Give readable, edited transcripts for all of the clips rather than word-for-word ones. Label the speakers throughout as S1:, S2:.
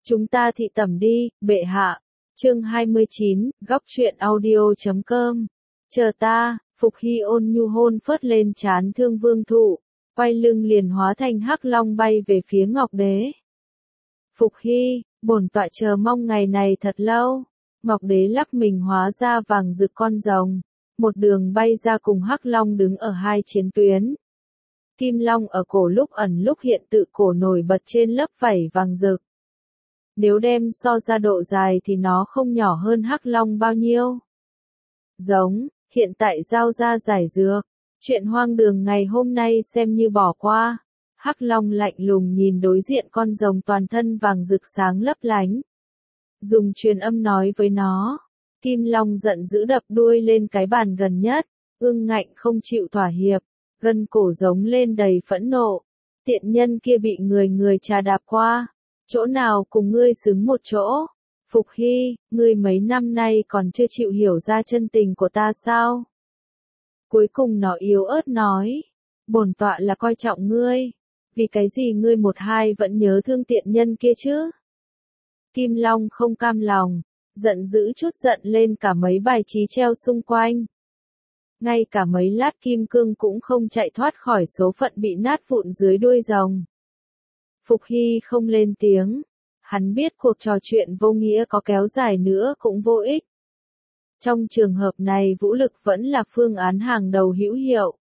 S1: Chúng ta thị tẩm đi, bệ hạ. Chương 29, góc truyện audio.com. Chờ ta, Phục Hy ôn nhu hôn phớt lên trán Thương Vương Thụ, quay lưng liền hóa thành hắc long bay về phía Ngọc Đế. Phục Hy, bổn tọa chờ mong ngày này thật lâu. Ngọc Đế lắc mình hóa ra vàng rực con rồng, một đường bay ra cùng hắc long đứng ở hai chiến tuyến. Kim long ở cổ lúc ẩn lúc hiện tự cổ nổi bật trên lớp vảy vàng rực. Nếu đem so ra độ dài thì nó không nhỏ hơn hắc long bao nhiêu. Giống, hiện tại giao ra giải dược, chuyện hoang đường ngày hôm nay xem như bỏ qua. Hắc long lạnh lùng nhìn đối diện con rồng toàn thân vàng rực sáng lấp lánh. Dùng truyền âm nói với nó. Kim long giận dữ đập đuôi lên cái bàn gần nhất, ương ngạnh không chịu thỏa hiệp, gân cổ giống lên đầy phẫn nộ. Tiện nhân kia bị người trà đạp qua. Chỗ nào cùng ngươi xứng một chỗ? Phục Hy, ngươi mấy năm nay còn chưa chịu hiểu ra chân tình của ta sao? Cuối cùng nó yếu ớt nói. Bổn tọa là coi trọng ngươi. Vì cái gì ngươi một hai vẫn nhớ thương tiện nhân kia chứ? Kim Long không cam lòng, giận dữ chút giận lên cả mấy bài trí treo xung quanh. Ngay cả mấy lát kim cương cũng không chạy thoát khỏi số phận bị nát vụn dưới đuôi rồng. Phục Hy không lên tiếng, hắn biết cuộc trò chuyện vô nghĩa có kéo dài nữa cũng vô ích. Trong trường hợp này vũ lực vẫn là phương án hàng đầu hữu hiệu.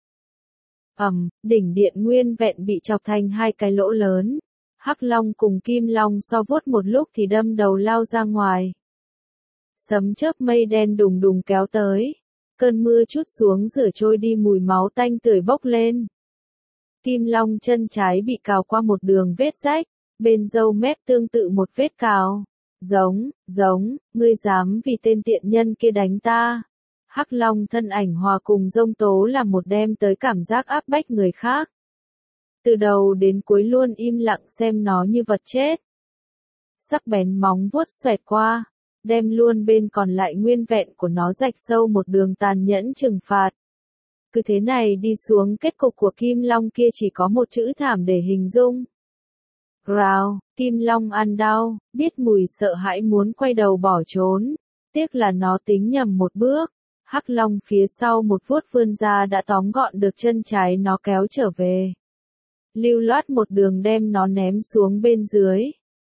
S1: Đỉnh điện nguyên vẹn bị chọc thành hai cái lỗ lớn. Hắc long cùng kim long so vuốt một lúc thì đâm đầu lao ra ngoài. Sấm chớp mây đen đùng đùng kéo tới. Cơn mưa trút xuống rửa trôi đi mùi máu tanh tưởi bốc lên. Kim long chân trái bị cào qua một đường vết rách, bên râu mép tương tự một vết cào. Giống, ngươi dám vì tên tiện nhân kia đánh ta. Hắc long thân ảnh hòa cùng rông tố là một đem tới cảm giác áp bách người khác. Từ đầu đến cuối luôn im lặng xem nó như vật chết. Sắc bén móng vuốt xoẹt qua, đem luôn bên còn lại nguyên vẹn của nó rạch sâu một đường tàn nhẫn trừng phạt. Cứ thế này đi xuống kết cục của Kim Long kia chỉ có một chữ thảm để hình dung. Rào, Kim Long ăn đau, biết mùi sợ hãi muốn quay đầu bỏ trốn. Tiếc là nó tính nhầm một bước. Hắc Long phía sau một vuốt vươn ra đã tóm gọn được chân trái nó kéo trở về. Lưu loát một đường đem nó ném xuống bên dưới.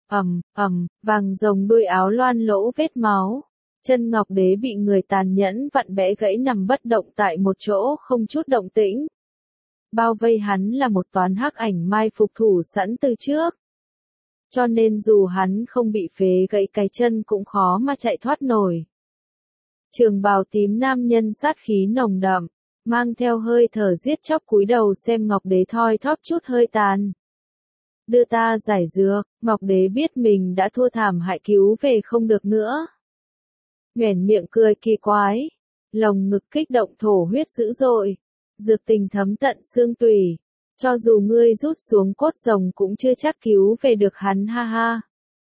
S1: Vàng rồng đuôi áo loan lỗ vết máu. Chân Ngọc Đế bị người tàn nhẫn vặn bẽ gãy nằm bất động tại một chỗ không chút động tĩnh. Bao vây hắn là một toán hắc ảnh mai phục thủ sẵn từ trước. Cho nên dù hắn không bị phế gãy cái chân cũng khó mà chạy thoát nổi. Trường bào tím nam nhân sát khí nồng đậm, mang theo hơi thở giết chóc cúi đầu xem Ngọc Đế thoi thóp chút hơi tàn. Đưa ta giải dược, Ngọc Đế biết mình đã thua thảm hại cứu về không được nữa. Nhoẻn miệng cười kỳ quái, lồng ngực kích động thổ huyết dữ dội, dược tình thấm tận xương tủy, cho dù ngươi rút xuống cốt rồng cũng chưa chắc cứu về được hắn ha ha.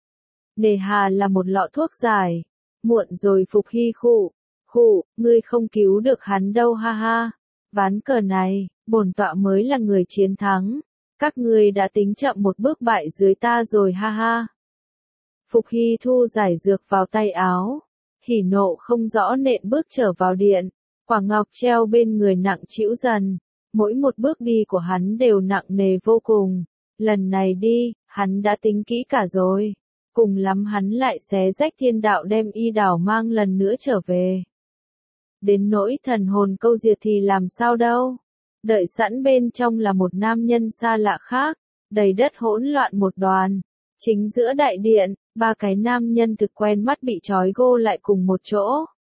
S1: Nề hà là một lọ thuốc giải, muộn rồi. Phục Hy khụ, ngươi không cứu được hắn đâu ha ha. Ván cờ này, bổn tọa mới là người chiến thắng, các ngươi đã tính chậm một bước bại dưới ta rồi ha ha. Phục Hy thu giải dược vào tay áo. Hỉ nộ không rõ nện bước trở vào điện, quả ngọc treo bên người nặng trĩu dần, mỗi một bước đi của hắn đều nặng nề vô cùng. Lần này đi, hắn đã tính kỹ cả rồi, cùng lắm hắn lại xé rách thiên đạo đem y đảo mang lần nữa trở về. Đến nỗi thần hồn câu diệt thì làm sao đâu, đợi sẵn bên trong là một nam nhân xa lạ khác, đầy đất hỗn loạn một đoàn. Chính giữa đại điện, ba cái nam nhân thực quen mắt bị trói gô lại cùng một chỗ.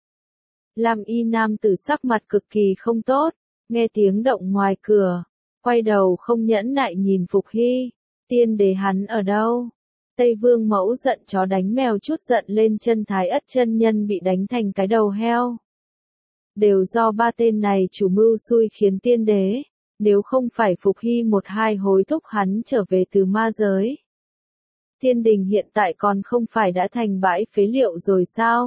S1: Lam y nam tử sắc mặt cực kỳ không tốt, nghe tiếng động ngoài cửa, quay đầu không nhẫn nại nhìn Phục Hy. Tiên đế hắn ở đâu? Tây Vương mẫu giận chó đánh mèo chút giận lên chân Thái Ất chân nhân bị đánh thành cái đầu heo. Đều do ba tên này chủ mưu xui khiến tiên đế, nếu không phải Phục Hy một hai hối thúc hắn trở về từ ma giới. Thiên đình hiện tại còn không phải đã thành bãi phế liệu rồi sao?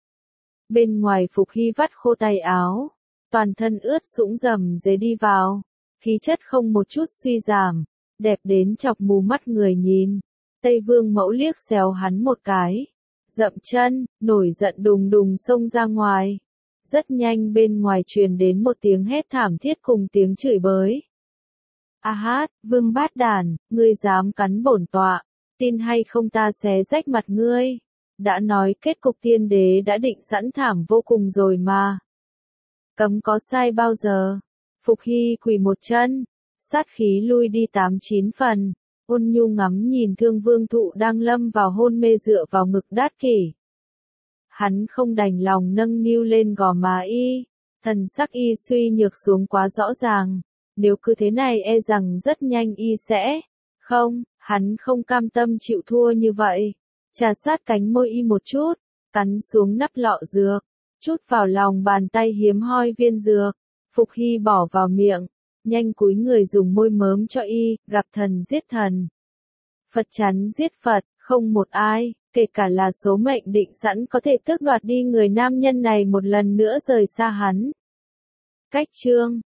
S1: Bên ngoài Phục Hy vắt khô tay áo, toàn thân ướt sũng rầm rề đi vào, khí chất không một chút suy giảm, đẹp đến chọc mù mắt người nhìn. Tây Vương Mẫu liếc xéo hắn một cái, dậm chân, nổi giận đùng đùng xông ra ngoài. Rất nhanh bên ngoài truyền đến một tiếng hét thảm thiết cùng tiếng chửi bới. A hát, Vương bát đản, ngươi dám cắn bổn tọa, tin hay không ta xé rách mặt ngươi. Đã nói kết cục tiên đế đã định sẵn thảm vô cùng rồi mà. Cấm có sai bao giờ. Phục Hy quỳ một chân, sát khí lui đi 8-9 phần, ôn nhu ngắm nhìn Thương Vương Thụ đang lâm vào hôn mê dựa vào ngực Đát Kỷ. Hắn không đành lòng nâng niu lên gò má y, thần sắc y suy nhược xuống quá rõ ràng, nếu cứ thế này e rằng rất nhanh y sẽ, không, hắn không cam tâm chịu thua như vậy, trà sát cánh môi y một chút, cắn xuống nắp lọ dược, chút vào lòng bàn tay hiếm hoi viên dược, Phục Hy bỏ vào miệng, nhanh cúi người dùng môi mớm cho y, gặp thần giết thần. Phật chắn giết Phật, không một ai, kể cả là số mệnh định sẵn có thể tước đoạt đi người nam nhân này một lần nữa rời xa hắn. Cách chương